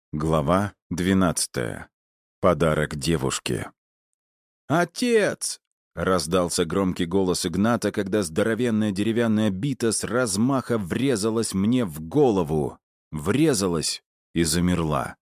Глава 12. Подарок девушке. «Отец!» — раздался громкий голос Игната, когда здоровенная деревянная бита с размаха врезалась мне в голову. Врезалась и замерла.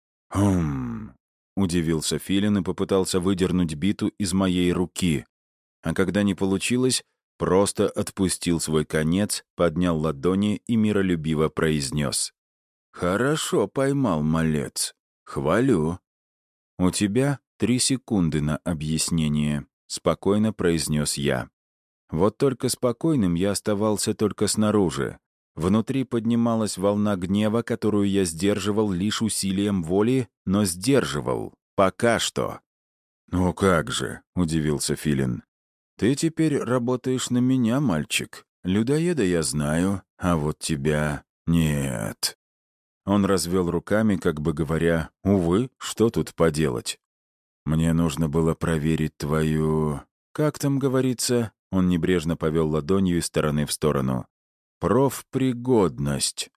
«Хм...» — удивился Филин и попытался выдернуть биту из моей руки. А когда не получилось, просто отпустил свой конец, поднял ладони и миролюбиво произнес. «Хорошо поймал, малец. Хвалю». «У тебя 3 секунды на объяснение», — спокойно произнес я. Вот только спокойным я оставался только снаружи. Внутри поднималась волна гнева, которую я сдерживал лишь усилием воли, но сдерживал. Пока что. «Ну как же», — удивился Филин. «Ты теперь работаешь на меня, мальчик. Людоеда я знаю, а вот тебя нет». Он развел руками, как бы говоря, «Увы, что тут поделать? Мне нужно было проверить твою... Как там говорится?» Он небрежно повел ладонью из стороны в сторону. «Профпригодность».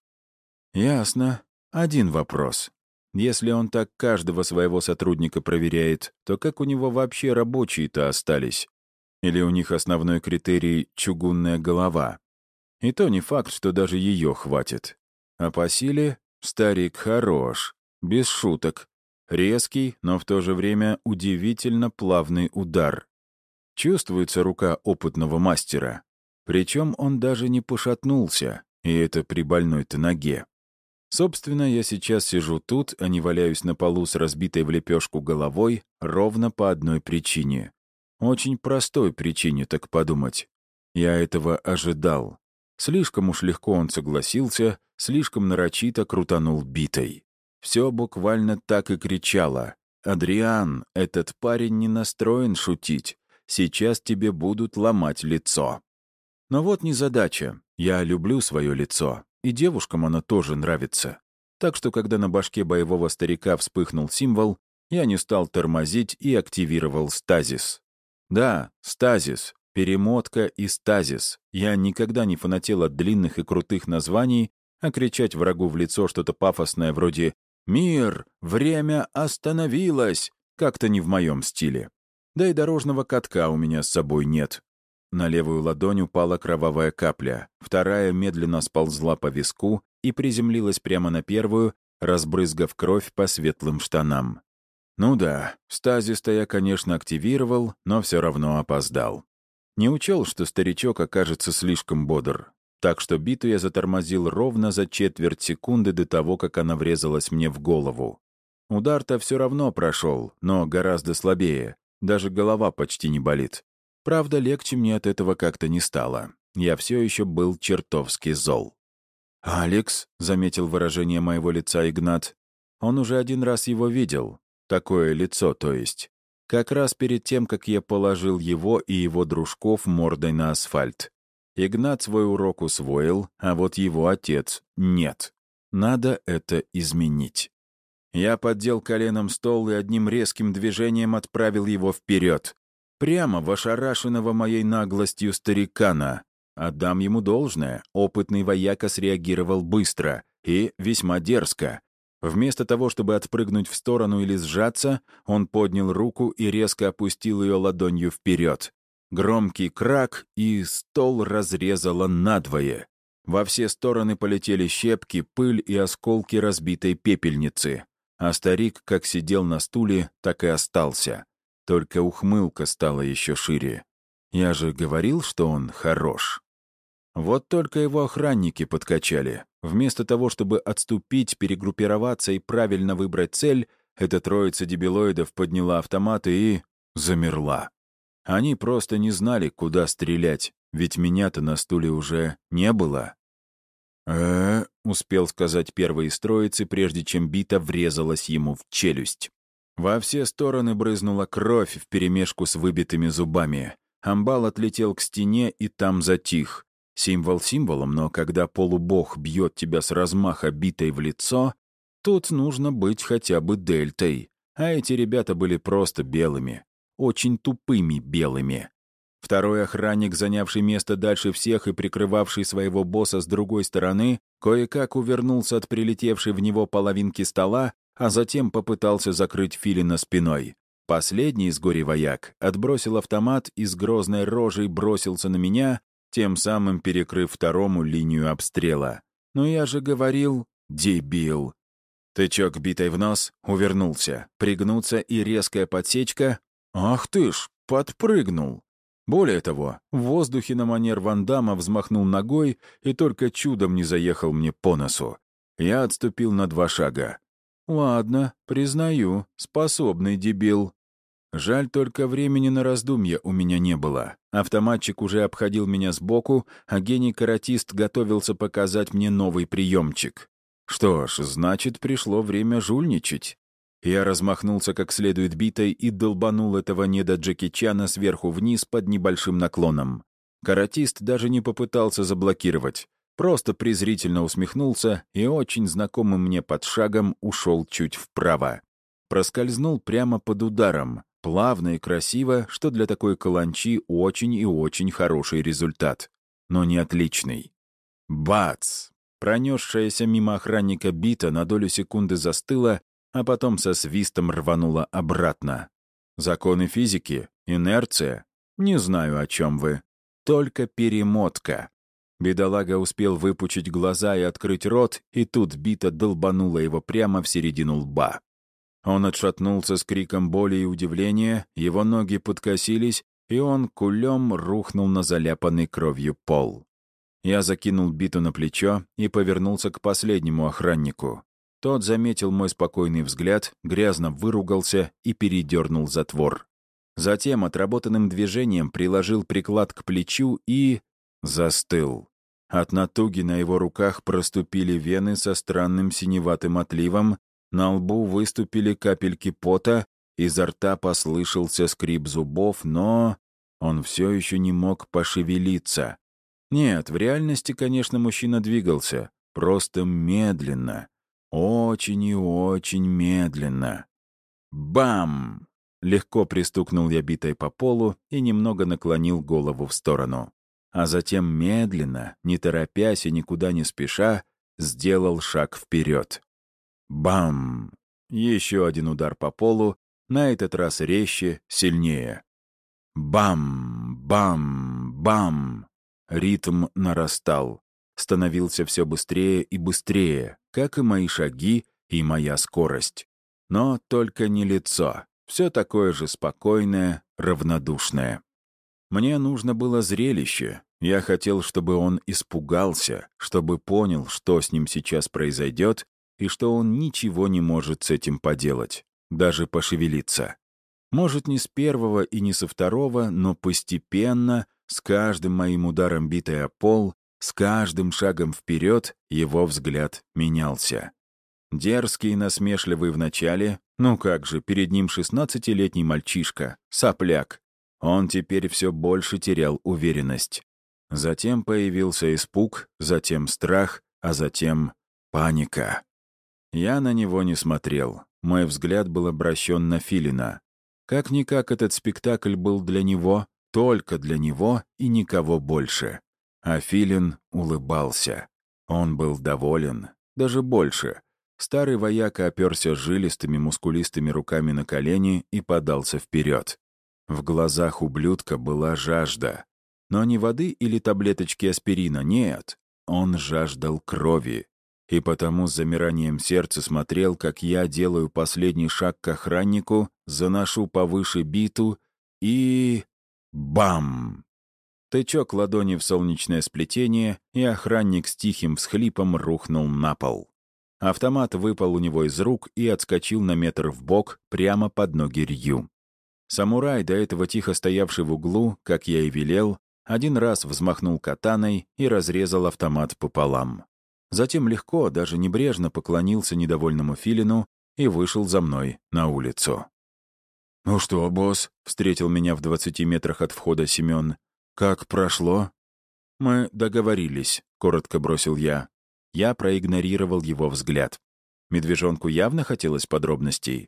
«Ясно. Один вопрос. Если он так каждого своего сотрудника проверяет, то как у него вообще рабочие-то остались? Или у них основной критерий — чугунная голова? И то не факт, что даже ее хватит. А по силе старик хорош, без шуток. Резкий, но в то же время удивительно плавный удар. Чувствуется рука опытного мастера. Причем он даже не пошатнулся, и это при больной-то ноге. Собственно, я сейчас сижу тут, а не валяюсь на полу с разбитой в лепешку головой ровно по одной причине. Очень простой причине, так подумать. Я этого ожидал. Слишком уж легко он согласился, слишком нарочито крутанул битой. Все буквально так и кричало. «Адриан, этот парень не настроен шутить. Сейчас тебе будут ломать лицо». Но вот незадача. Я люблю свое лицо, и девушкам оно тоже нравится. Так что, когда на башке боевого старика вспыхнул символ, я не стал тормозить и активировал стазис. Да, стазис. Перемотка и стазис. Я никогда не фанател от длинных и крутых названий, а кричать врагу в лицо что-то пафосное вроде «Мир! Время остановилось!» как-то не в моем стиле. Да и дорожного катка у меня с собой нет. На левую ладонь упала кровавая капля, вторая медленно сползла по виску и приземлилась прямо на первую, разбрызгав кровь по светлым штанам. Ну да, стазис-то я, конечно, активировал, но все равно опоздал. Не учел, что старичок окажется слишком бодр. Так что биту я затормозил ровно за четверть секунды до того, как она врезалась мне в голову. Удар-то все равно прошел, но гораздо слабее. Даже голова почти не болит. Правда, легче мне от этого как-то не стало. Я все еще был чертовски зол. «Алекс», — заметил выражение моего лица Игнат, он уже один раз его видел. Такое лицо, то есть. Как раз перед тем, как я положил его и его дружков мордой на асфальт. Игнат свой урок усвоил, а вот его отец — нет. Надо это изменить. Я поддел коленом стол и одним резким движением отправил его вперед. Прямо в ошарашенного моей наглостью старикана. Отдам ему должное, опытный вояка среагировал быстро и весьма дерзко. Вместо того, чтобы отпрыгнуть в сторону или сжаться, он поднял руку и резко опустил ее ладонью вперед. Громкий крак, и стол разрезало надвое. Во все стороны полетели щепки, пыль и осколки разбитой пепельницы. А старик как сидел на стуле, так и остался. Только ухмылка стала еще шире. Я же говорил, что он хорош. Вот только его охранники подкачали. Вместо того, чтобы отступить, перегруппироваться и правильно выбрать цель, эта троица дебилоидов подняла автоматы и... замерла. Они просто не знали, куда стрелять, ведь меня-то на стуле уже не было. Успел сказать первый из троицы, прежде чем бита врезалась ему в челюсть. Во все стороны брызнула кровь вперемешку с выбитыми зубами. Амбал отлетел к стене и там затих. Символ символом, но когда полубог бьет тебя с размаха битой в лицо, тут нужно быть хотя бы дельтой. А эти ребята были просто белыми. Очень тупыми белыми. Второй охранник, занявший место дальше всех и прикрывавший своего босса с другой стороны, кое-как увернулся от прилетевшей в него половинки стола, а затем попытался закрыть Филина спиной. Последний из горе-вояк отбросил автомат и с грозной рожей бросился на меня, тем самым перекрыв второму линию обстрела. «Но я же говорил, дебил!» Тычок битой в нос, увернулся, пригнуться и резкая подсечка. «Ах ты ж, подпрыгнул!» Более того, в воздухе на манер Ван Дамма взмахнул ногой и только чудом не заехал мне по носу. Я отступил на 2 шага. «Ладно, признаю, способный дебил». Жаль, только времени на раздумья у меня не было. Автоматчик уже обходил меня сбоку, а гений-каратист готовился показать мне новый приемчик. Что ж, значит, пришло время жульничать. Я размахнулся как следует битой и долбанул этого неда Джеки Чана сверху вниз под небольшим наклоном. Каратист даже не попытался заблокировать. Просто презрительно усмехнулся и очень знакомым мне под шагом ушел чуть вправо. Проскользнул прямо под ударом. Плавно и красиво, что для такой каланчи очень и очень хороший результат. Но не отличный. Бац! Пронесшаяся мимо охранника бита на долю секунды застыла, а потом со свистом рванула обратно. Законы физики? Инерция? Не знаю, о чем вы. Только перемотка. Бедолага успел выпучить глаза и открыть рот, и тут бита долбанула его прямо в середину лба. Он отшатнулся с криком боли и удивления, его ноги подкосились, и он кулем рухнул на заляпанный кровью пол. Я закинул биту на плечо и повернулся к последнему охраннику. Тот заметил мой спокойный взгляд, грязно выругался и передернул затвор. Затем отработанным движением приложил приклад к плечу и... застыл. От натуги на его руках проступили вены со странным синеватым отливом, на лбу выступили капельки пота, изо рта послышался скрип зубов, но... он все еще не мог пошевелиться. Нет, в реальности, конечно, мужчина двигался, просто медленно. Очень и очень медленно. Бам! Легко пристукнул я битой по полу и немного наклонил голову в сторону. А затем медленно, не торопясь и никуда не спеша, сделал шаг вперед. Бам! Еще один удар по полу, на этот раз резче, сильнее. Бам! Бам! Бам! Ритм нарастал. Становился все быстрее и быстрее, как и мои шаги и моя скорость. Но только не лицо. Все такое же спокойное, равнодушное. Мне нужно было зрелище. Я хотел, чтобы он испугался, чтобы понял, что с ним сейчас произойдет, и что он ничего не может с этим поделать, даже пошевелиться. Может, не с первого и не со второго, но постепенно, с каждым моим ударом битой о пол, с каждым шагом вперед его взгляд менялся. Дерзкий и насмешливый вначале, ну как же, перед ним 16-летний мальчишка, сопляк. Он теперь все больше терял уверенность. Затем появился испуг, затем страх, а затем паника. Я на него не смотрел. Мой взгляд был обращен на Филина. Как-никак этот спектакль был для него, только для него и никого больше. А Филин улыбался. Он был доволен, даже больше. Старый вояка оперся жилистыми мускулистыми руками на колени и подался вперед. В глазах ублюдка была жажда. Но не воды или таблеточки аспирина, нет. Он жаждал крови. И потому с замиранием сердца смотрел, как я делаю последний шаг к охраннику, заношу повыше биту и... бам! Тычок ладони в солнечное сплетение, и охранник с тихим всхлипом рухнул на пол. Автомат выпал у него из рук и отскочил на метр вбок, прямо под ноги Рью. Самурай, до этого тихо стоявший в углу, как я и велел, один раз взмахнул катаной и разрезал автомат пополам. Затем легко, даже небрежно поклонился недовольному Филину и вышел за мной на улицу. «Ну что, босс?» — встретил меня в 20 метрах от входа Семен. «Как прошло?» «Мы договорились», — коротко бросил я. Я проигнорировал его взгляд. Медвежонку явно хотелось подробностей.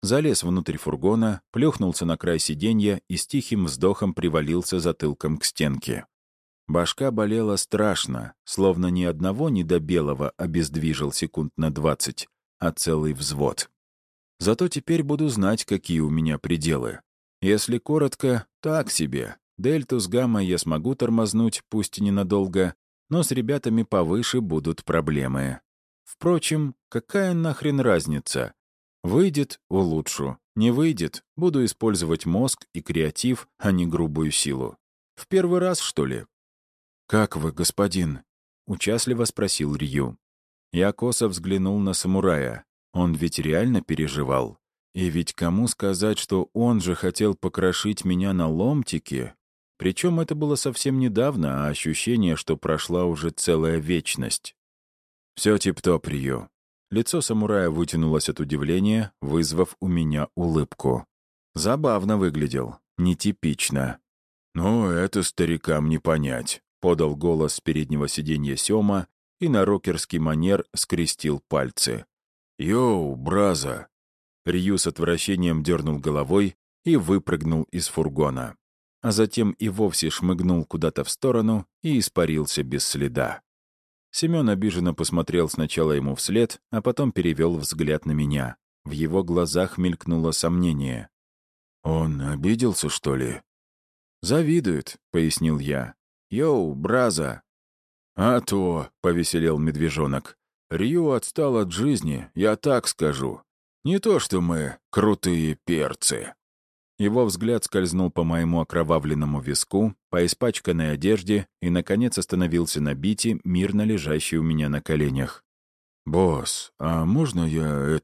залез внутрь фургона, плюхнулся на край сиденья и с тихим вздохом привалился затылком к стенке. Башка болела страшно, словно ни одного недобелого обездвижил секунд на 20, а целый взвод. Зато теперь буду знать, какие у меня пределы. Если коротко, так себе. Дельту с гаммой я смогу тормознуть, пусть и ненадолго, но с ребятами повыше будут проблемы. Впрочем, какая нахрен разница? Выйдет — улучшу. Не выйдет — буду использовать мозг и креатив, а не грубую силу. В первый раз, что ли? «Как вы, господин?» — участливо спросил Рью. Я косо взглянул на самурая. Он ведь реально переживал. И ведь кому сказать, что он же хотел покрошить меня на ломтики? Причем это было совсем недавно, а ощущение, что прошла уже целая вечность. Все тип-топ, Рью. Лицо самурая вытянулось от удивления, вызвав у меня улыбку. Забавно выглядел, нетипично. «Ну, это старикам не понять», — подал голос с переднего сиденья Сёма и на рокерский манер скрестил пальцы. «Йоу, браза!» Рью с отвращением дернул головой и выпрыгнул из фургона. А затем и вовсе шмыгнул куда-то в сторону и испарился без следа. Семен обиженно посмотрел сначала ему вслед, а потом перевел взгляд на меня. В его глазах мелькнуло сомнение. «Он обиделся, что ли?» «Завидует», — пояснил я. «Йоу, браза!» «А то», — повеселел медвежонок, — «Рью отстал от жизни, я так скажу. Не то что мы крутые перцы». Его взгляд скользнул по моему окровавленному виску, по испачканной одежде и, наконец, остановился на бите, мирно лежащей у меня на коленях. «Босс, а можно я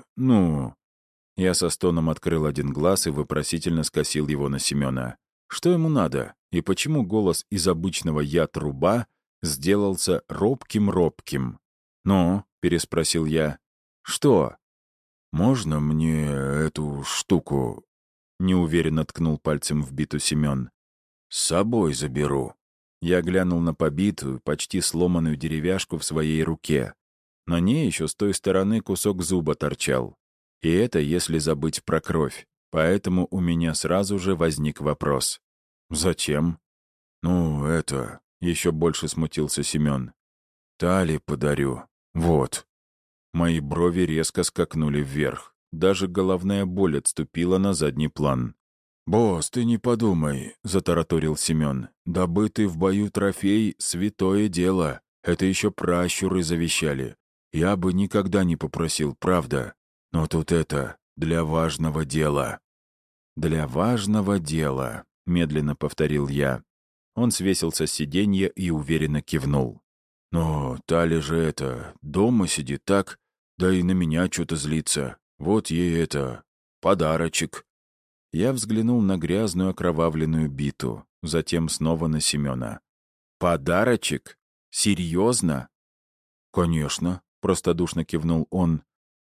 Я со стоном открыл один глаз и вопросительно скосил его на Семена. Что ему надо? И почему голос из обычного «я труба» сделался робким-робким? «Ну?» — переспросил я. «Что?» «Можно мне эту штуку?» — неуверенно ткнул пальцем в биту Семен. «С собой заберу». Я глянул на побитую, почти сломанную деревяшку в своей руке. На ней еще с той стороны кусок зуба торчал. И это если забыть про кровь. Поэтому у меня сразу же возник вопрос. «Зачем?» «Ну, это...» — еще больше смутился Семен. «Тали подарю. Вот». Мои брови резко скакнули вверх. Даже головная боль отступила на задний план. «Босс, ты не подумай», — затараторил Семен. «Добытый в бою трофей — святое дело. Это еще пращуры завещали. Я бы никогда не попросил, правда. Но тут это для важного дела». «Для важного дела», — медленно повторил я. Он свесился с сиденья и уверенно кивнул. «Но Тали же это, дома сидит так, да и на меня что-то злится. Вот ей это, подарочек». Я взглянул на грязную окровавленную биту, затем снова на Семена. «Подарочек? Серьезно?» «Конечно», — простодушно кивнул он.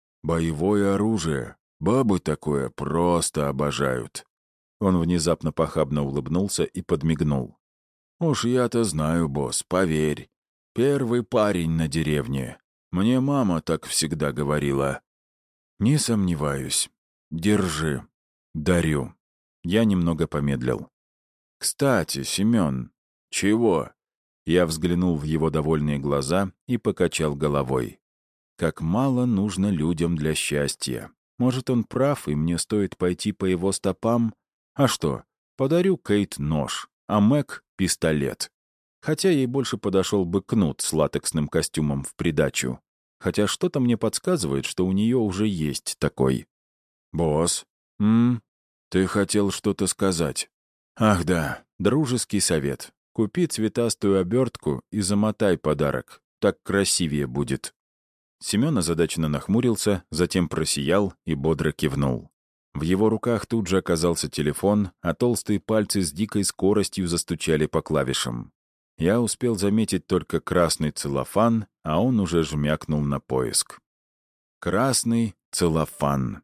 «Боевое оружие. Бабы такое просто обожают». Он внезапно похабно улыбнулся и подмигнул. «Уж я-то знаю, босс, поверь. Первый парень на деревне. Мне мама так всегда говорила». «Не сомневаюсь. Держи. Дарю». Я немного помедлил. «Кстати, Семен...» «Чего?» Я взглянул в его довольные глаза и покачал головой. «Как мало нужно людям для счастья. Может, он прав, и мне стоит пойти по его стопам? А что, подарю Кейт нож, а Мэг — пистолет. Хотя ей больше подошел бы кнут с латексным костюмом в придачу. Хотя что-то мне подсказывает, что у нее уже есть такой». «Босс, ты хотел что-то сказать?» «Ах да, дружеский совет. Купи цветастую обертку и замотай подарок. Так красивее будет». Семен озадаченно нахмурился, затем просиял и бодро кивнул. В его руках тут же оказался телефон, а толстые пальцы с дикой скоростью застучали по клавишам. Я успел заметить только красный целлофан, а он уже жмякнул на поиск. Красный целлофан.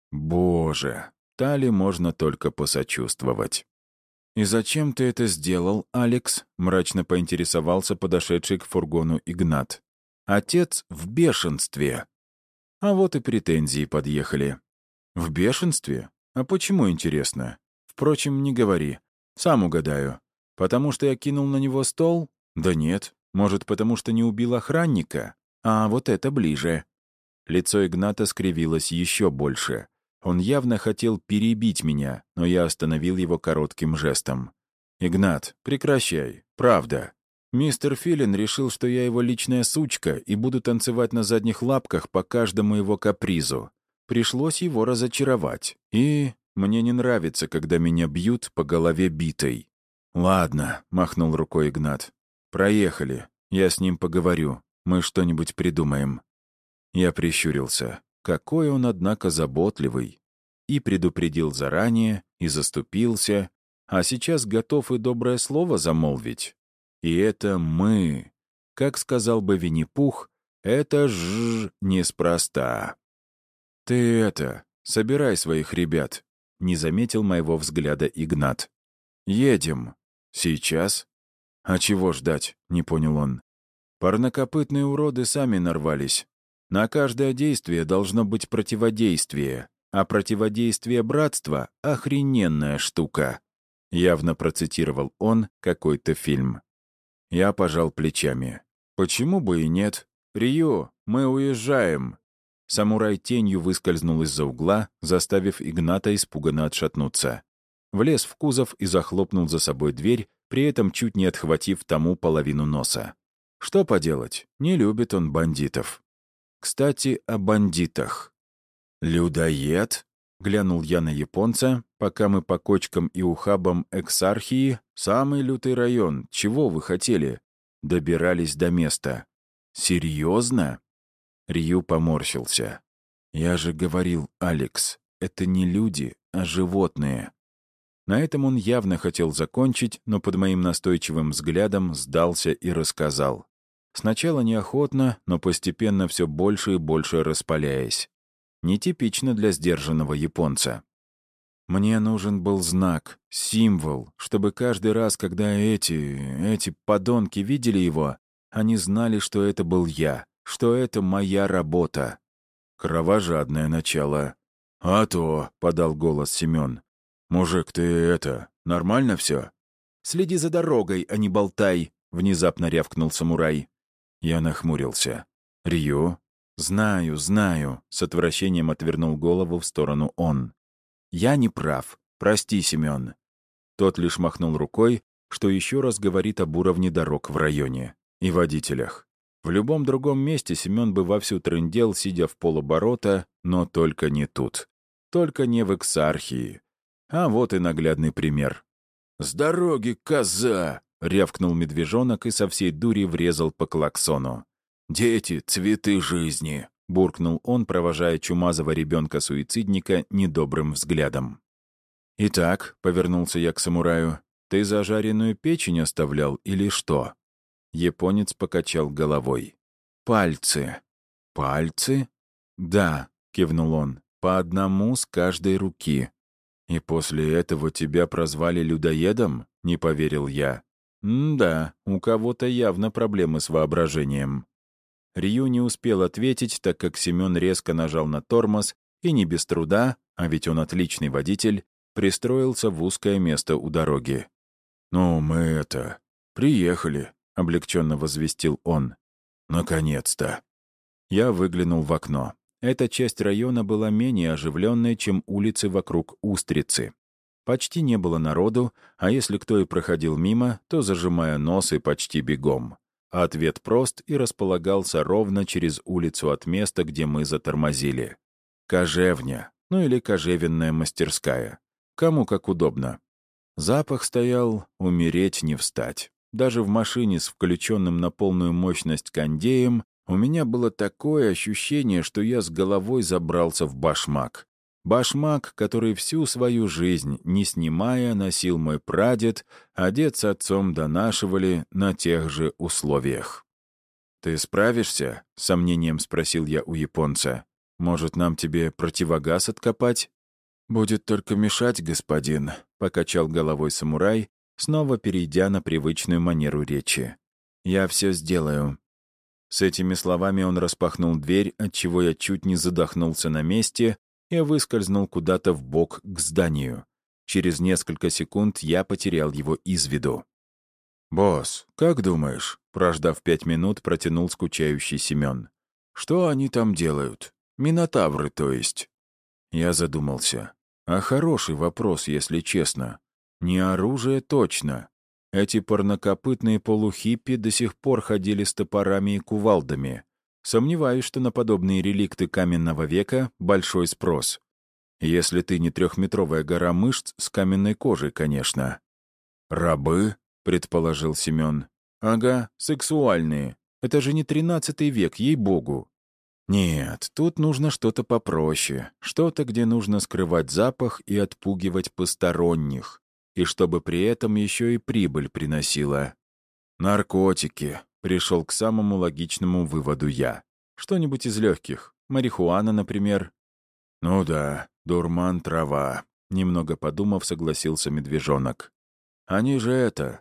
Боже, Тали можно только посочувствовать. «И зачем ты это сделал, Алекс?» — мрачно поинтересовался подошедший к фургону Игнат. «Отец в бешенстве». А вот и претензии подъехали. В бешенстве? А почему, интересно? Впрочем, не говори. Сам угадаю. Потому что я кинул на него стол? Да нет. Может, потому что не убил охранника? А вот это ближе. Лицо Игната скривилось еще больше. Он явно хотел перебить меня, но я остановил его коротким жестом. «Игнат, прекращай. Правда. Мистер Филин решил, что я его личная сучка и буду танцевать на задних лапках по каждому его капризу. Пришлось его разочаровать. И мне не нравится, когда меня бьют по голове битой». «Ладно», — махнул рукой Игнат. «Проехали. Я с ним поговорю. Мы что-нибудь придумаем». Я прищурился. Какой он, однако, заботливый. И предупредил заранее, и заступился, а сейчас готов и доброе слово замолвить. И это мы. Как сказал бы Винни-Пух, это ж неспроста. «Ты это, собирай своих ребят», — не заметил моего взгляда Игнат. «Едем. Сейчас?» «А чего ждать?» — не понял он. «Парнокопытные уроды сами нарвались. На каждое действие должно быть противодействие, а противодействие братства — охрененная штука». Явно процитировал он какой-то фильм. Я пожал плечами. «Почему бы и нет? Рио, мы уезжаем!» Самурай тенью выскользнул из-за угла, заставив Игната испуганно отшатнуться. Влез в кузов и захлопнул за собой дверь, при этом чуть не отхватив тому половину носа. Что поделать, не любит он бандитов. Кстати, о бандитах. «Людоед?» — глянул я на японца, пока мы по кочкам и ухабам Эксархии, самый лютый район, чего вы хотели, добирались до места. «Серьезно?» Рью поморщился. «Я же говорил, Алекс, это не люди, а животные». На этом он явно хотел закончить, но под моим настойчивым взглядом сдался и рассказал. Сначала неохотно, но постепенно все больше и больше распаляясь. Нетипично для сдержанного японца. Мне нужен был знак, символ, чтобы каждый раз, когда эти подонки видели его, они знали, что это был я, что это моя работа. Кровожадное начало. «А то», — подал голос Семен. «Мужик, ты нормально все?» «Следи за дорогой, а не болтай», — внезапно рявкнул самурай. Я нахмурился. «Рью?» «Знаю, знаю», — с отвращением отвернул голову в сторону он. «Я не прав. Прости, Семен». Тот лишь махнул рукой, что еще раз говорит об уровне дорог в районе и водителях. В любом другом месте Семен бы вовсю трындел, сидя в полоборота, но только не тут. Только не в Эксархии. А вот и наглядный пример. «С дороги, коза!» — рявкнул медвежонок и со всей дури врезал по клаксону. «Дети — цветы жизни!» — буркнул он, провожая чумазого ребенка-суицидника недобрым взглядом. «Итак», — повернулся я к самураю, — «ты зажаренную печень оставлял или что?» Японец покачал головой. «Пальцы». «Пальцы?» «Да», — кивнул он, — «по одному с каждой руки». «И после этого тебя прозвали людоедом?» — не поверил я. «Да, у кого-то явно проблемы с воображением». Рью не успел ответить, так как Семен резко нажал на тормоз и не без труда, а ведь он отличный водитель, пристроился в узкое место у дороги. «Ну, мы приехали», — облегченно возвестил он. «Наконец-то». Я выглянул в окно. Эта часть района была менее оживленной, чем улицы вокруг Устрицы. Почти не было народу, а если кто и проходил мимо, то зажимая нос и почти бегом. А ответ прост и располагался ровно через улицу от места, где мы затормозили. Кожевня, ну или кожевенная мастерская. Кому как удобно. Запах стоял «умереть не встать». Даже в машине с включенным на полную мощность кондеем у меня было такое ощущение, что я с головой забрался в башмак. Башмак, который всю свою жизнь, не снимая, носил мой прадед, а дед с отцом донашивали на тех же условиях. «Ты справишься?» — с сомнением спросил я у японца. «Может, нам тебе противогаз откопать?» «Будет только мешать, господин», — покачал головой самурай, снова перейдя на привычную манеру речи. «Я все сделаю». С этими словами он распахнул дверь, отчего я чуть не задохнулся на месте, и выскользнул куда-то в бок к зданию. Через несколько секунд я потерял его из виду. «Босс, как думаешь?» — прождав 5 минут, протянул скучающий Семен. «Что они там делают? Минотавры, то есть?» Я задумался. А хороший вопрос, если честно. Не оружие точно. Эти парнокопытные полухиппи до сих пор ходили с топорами и кувалдами. Сомневаюсь, что на подобные реликты каменного века большой спрос. Если ты не 3-метровая гора мышц с каменной кожей, конечно. «Рабы?» — предположил Семен. «Ага, сексуальные. Это же не 13 век, ей-богу». «Нет, тут нужно что-то попроще. Что-то, где нужно скрывать запах и отпугивать посторонних. И чтобы при этом еще и прибыль приносила. Наркотики». Пришел к самому логичному выводу я. Что-нибудь из легких. Марихуана, например. «Ну да, дурман, трава», — немного подумав, согласился медвежонок. «Они же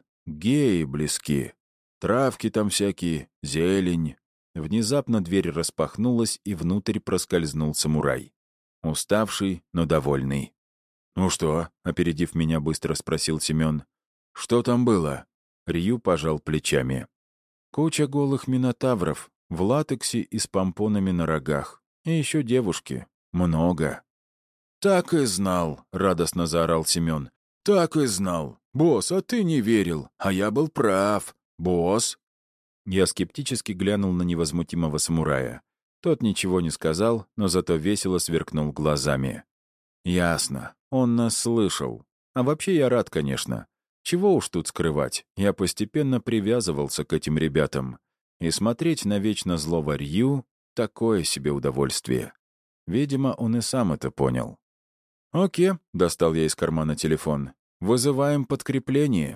геи близки. Травки там всякие, зелень». Внезапно дверь распахнулась, и внутрь проскользнул самурай. Уставший, но довольный. «Ну что?» — опередив меня, быстро спросил Семен. «Что там было?» Рью пожал плечами. «Куча голых минотавров, в латексе и с помпонами на рогах. И еще девушки. Много». «Так и знал», — радостно заорал Семен. «Так и знал. Босс, а ты не верил. А я был прав. Босс». Я скептически глянул на невозмутимого самурая. Тот ничего не сказал, но зато весело сверкнул глазами. «Ясно. Он нас слышал. А вообще я рад, конечно. Чего уж тут скрывать. Я постепенно привязывался к этим ребятам. И смотреть на вечно злого Рью — такое себе удовольствие. Видимо, он и сам это понял. «Окей», — достал я из кармана телефон. «Вызываем подкрепление».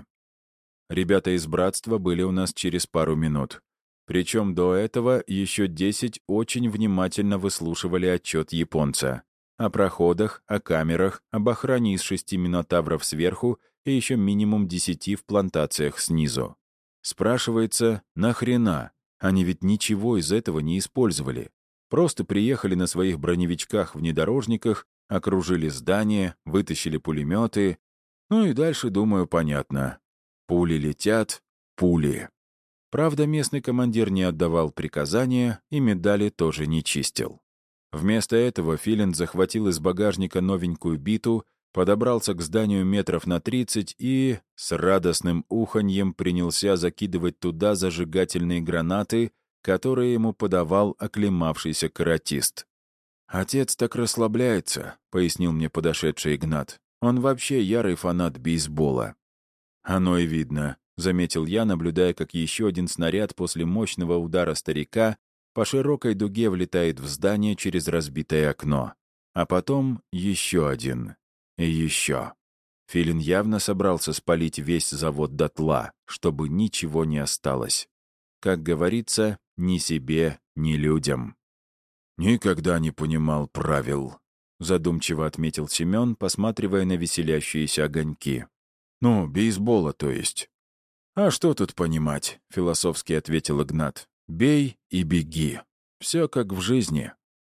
Ребята из братства были у нас через пару минут. Причем до этого еще 10 очень внимательно выслушивали отчет японца. О проходах, о камерах, об охране из 6 минотавров сверху и еще минимум 10 в плантациях снизу. Спрашивается, нахрена? Они ведь ничего из этого не использовали. Просто приехали на своих броневичках-внедорожниках, окружили здание, вытащили пулеметы. Ну и дальше, думаю, понятно. Пули летят, пули. Правда, местный командир не отдавал приказания и медали тоже не чистил. Вместо этого Филин захватил из багажника новенькую биту, подобрался к зданию метров на 30 и, с радостным уханьем, принялся закидывать туда зажигательные гранаты, которые ему подавал оклемавшийся каратист. «Отец так расслабляется», — пояснил мне подошедший Игнат. «Он вообще ярый фанат бейсбола». «Оно и видно», — заметил я, наблюдая, как еще один снаряд после мощного удара старика по широкой дуге влетает в здание через разбитое окно. А потом еще один. И еще. Филин явно собрался спалить весь завод дотла, чтобы ничего не осталось. Как говорится, ни себе, ни людям. «Никогда не понимал правил», — задумчиво отметил Семен, посматривая на веселящиеся огоньки. «Ну, бейсбола, то есть». «А что тут понимать?» — философски ответил Игнат. «Бей и беги. Все как в жизни».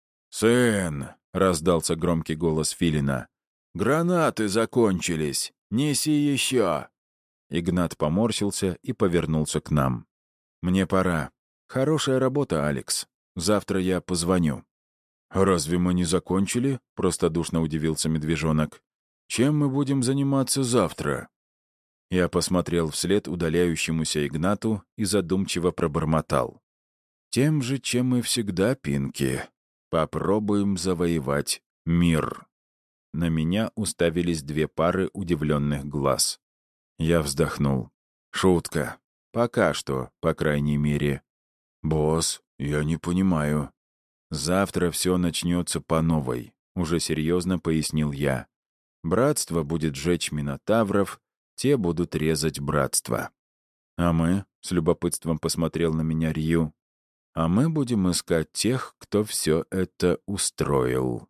«Сын!» — раздался громкий голос Филина. «Гранаты закончились. Неси еще!» Игнат поморщился и повернулся к нам. «Мне пора. Хорошая работа, Алекс. Завтра я позвоню». «Разве мы не закончили?» — простодушно удивился медвежонок. «Чем мы будем заниматься завтра?» Я посмотрел вслед удаляющемуся Игнату и задумчиво пробормотал. «Тем же, чем мы всегда, Пинки. Попробуем завоевать мир». На меня уставились 2 пары удивленных глаз. Я вздохнул. «Шутка. Пока что, по крайней мере». «Босс, я не понимаю». «Завтра все начнется по новой», — уже серьезно пояснил я. «Братство будет жечь минотавров, те будут резать братство. А мы, — с любопытством посмотрел на меня Рью, — а мы будем искать тех, кто все это устроил».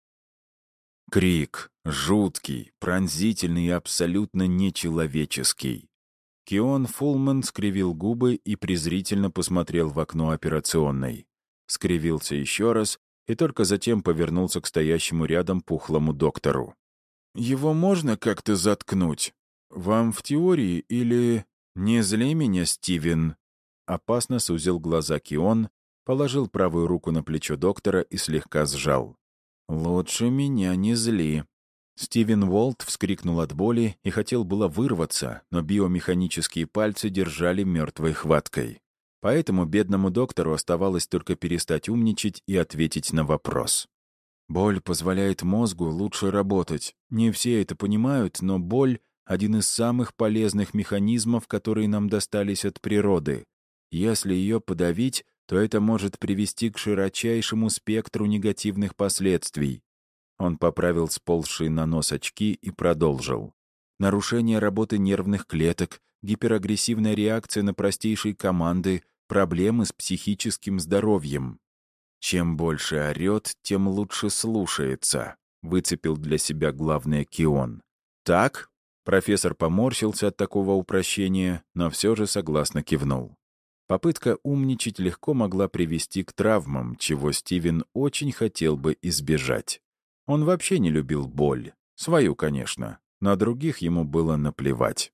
Крик, жуткий, пронзительный и абсолютно нечеловеческий. Кион Фулман скривил губы и презрительно посмотрел в окно операционной. Скривился еще раз и только затем повернулся к стоящему рядом пухлому доктору. «Его можно как-то заткнуть? Вам в теории или...» «Не зли меня, Стивен!» Опасно сузил глаза Кион, положил правую руку на плечо доктора и слегка сжал. «Лучше меня не зли». Стивен Уолт вскрикнул от боли и хотел было вырваться, но биомеханические пальцы держали мертвой хваткой. Поэтому бедному доктору оставалось только перестать умничать и ответить на вопрос. Боль позволяет мозгу лучше работать. Не все это понимают, но боль — один из самых полезных механизмов, которые нам достались от природы. Если ее подавить, то это может привести к широчайшему спектру негативных последствий. Он поправил сползшие на нос очки и продолжил. Нарушение работы нервных клеток, гиперагрессивная реакция на простейшие команды, проблемы с психическим здоровьем. Чем больше орет, тем лучше слушается, выцепил для себя главное Кион. Так? Профессор поморщился от такого упрощения, но все же согласно кивнул. Попытка умничать легко могла привести к травмам, чего Стивен очень хотел бы избежать. Он вообще не любил боль. Свою, конечно. На других ему было наплевать.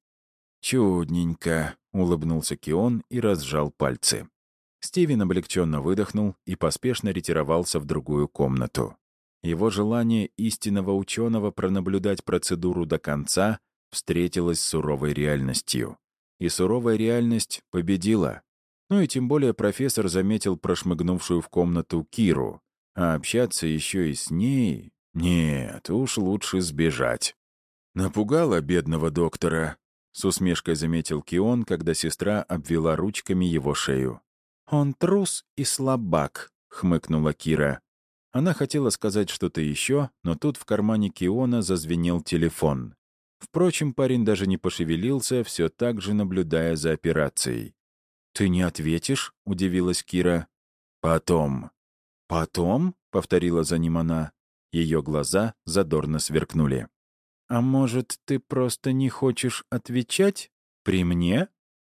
«Чудненько», — улыбнулся Кион и разжал пальцы. Стивен облегченно выдохнул и поспешно ретировался в другую комнату. Его желание истинного ученого пронаблюдать процедуру до конца встретилось с суровой реальностью. И суровая реальность победила. Ну и тем более профессор заметил прошмыгнувшую в комнату Киру. А общаться еще и с ней... Нет, уж лучше сбежать. «Напугала бедного доктора», — с усмешкой заметил Кион, когда сестра обвела ручками его шею. «Он трус и слабак», — хмыкнула Кира. Она хотела сказать что-то еще, но тут в кармане Киона зазвенел телефон. Впрочем, парень даже не пошевелился, все так же наблюдая за операцией. «Ты не ответишь?» — удивилась Кира. «Потом». «Потом?» — повторила за ним она. Ее глаза задорно сверкнули. «А может, ты просто не хочешь отвечать? При мне?»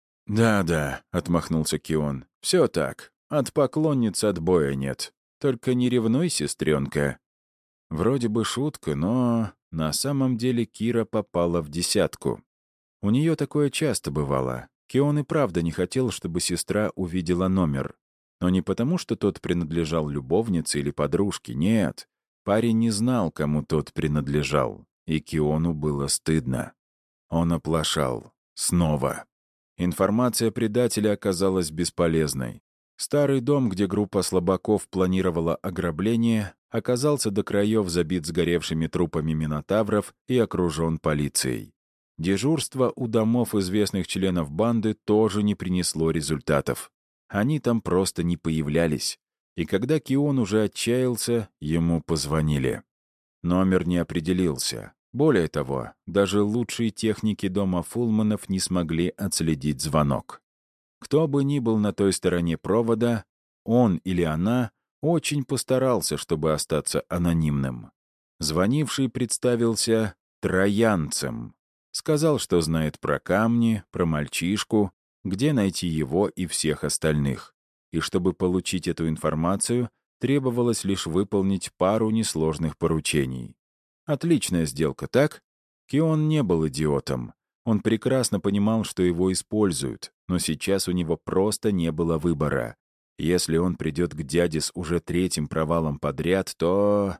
«Да-да», — отмахнулся Кион. «Все так. От поклонниц отбоя нет. Только не ревнуй, сестренка». Вроде бы шутка, но на самом деле Кира попала в десятку. У нее такое часто бывало. Кион и правда не хотел, чтобы сестра увидела номер. Но не потому, что тот принадлежал любовнице или подружке, нет. Парень не знал, кому тот принадлежал, и Киону было стыдно. Он оплошал. Снова. Информация предателя оказалась бесполезной. Старый дом, где группа слабаков планировала ограбление, оказался до краев забит сгоревшими трупами минотавров и окружен полицией. Дежурство у домов известных членов банды тоже не принесло результатов. Они там просто не появлялись. И когда Кион уже отчаялся, ему позвонили. Номер не определился. Более того, даже лучшие техники дома Фулманов не смогли отследить звонок. Кто бы ни был на той стороне провода, он или она очень постарался, чтобы остаться анонимным. Звонивший представился троянцем. Сказал, что знает про камни, про мальчишку, где найти его и всех остальных. И чтобы получить эту информацию, требовалось лишь выполнить пару несложных поручений. Отличная сделка, так? Кион не был идиотом. Он прекрасно понимал, что его используют, но сейчас у него просто не было выбора. Если он придет к дяде с уже третьим провалом подряд, то...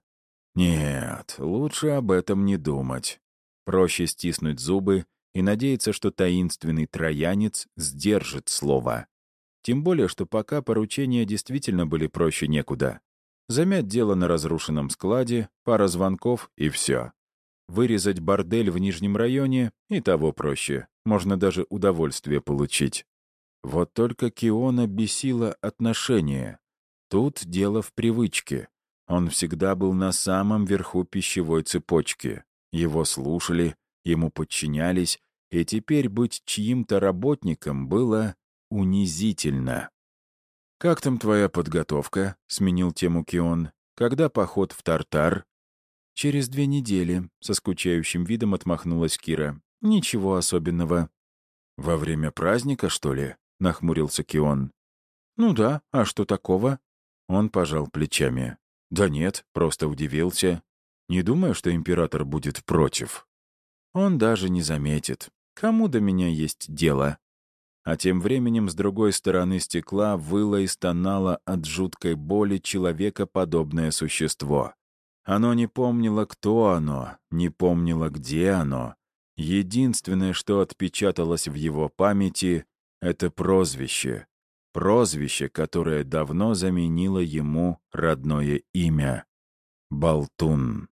Нет, лучше об этом не думать. Проще стиснуть зубы и надеяться, что таинственный троянец сдержит слово. Тем более, что пока поручения действительно были проще некуда. Замять дело на разрушенном складе, пара звонков и все. Вырезать бордель в Нижнем районе и того проще. Можно даже удовольствие получить. Вот только Киона бесило отношение. Тут дело в привычке. Он всегда был на самом верху пищевой цепочки. Его слушали, ему подчинялись, и теперь быть чьим-то работником было унизительно. «Как там твоя подготовка?» — сменил тему Кион. «Когда поход в Тартар?» «Через 2 недели», — со скучающим видом отмахнулась Кира. «Ничего особенного». «Во время праздника, что ли?» — нахмурился Кион. «Ну да, а что такого?» Он пожал плечами. Да нет, просто удивился. Не думаю, что император будет против. Он даже не заметит. Кому до меня есть дело? А тем временем с другой стороны стекла выло и стонало от жуткой боли человекоподобное существо. Оно не помнило, кто оно, не помнило, где оно. Единственное, что отпечаталось в его памяти, — это прозвище. Прозвище, которое давно заменило ему родное имя — Болтун.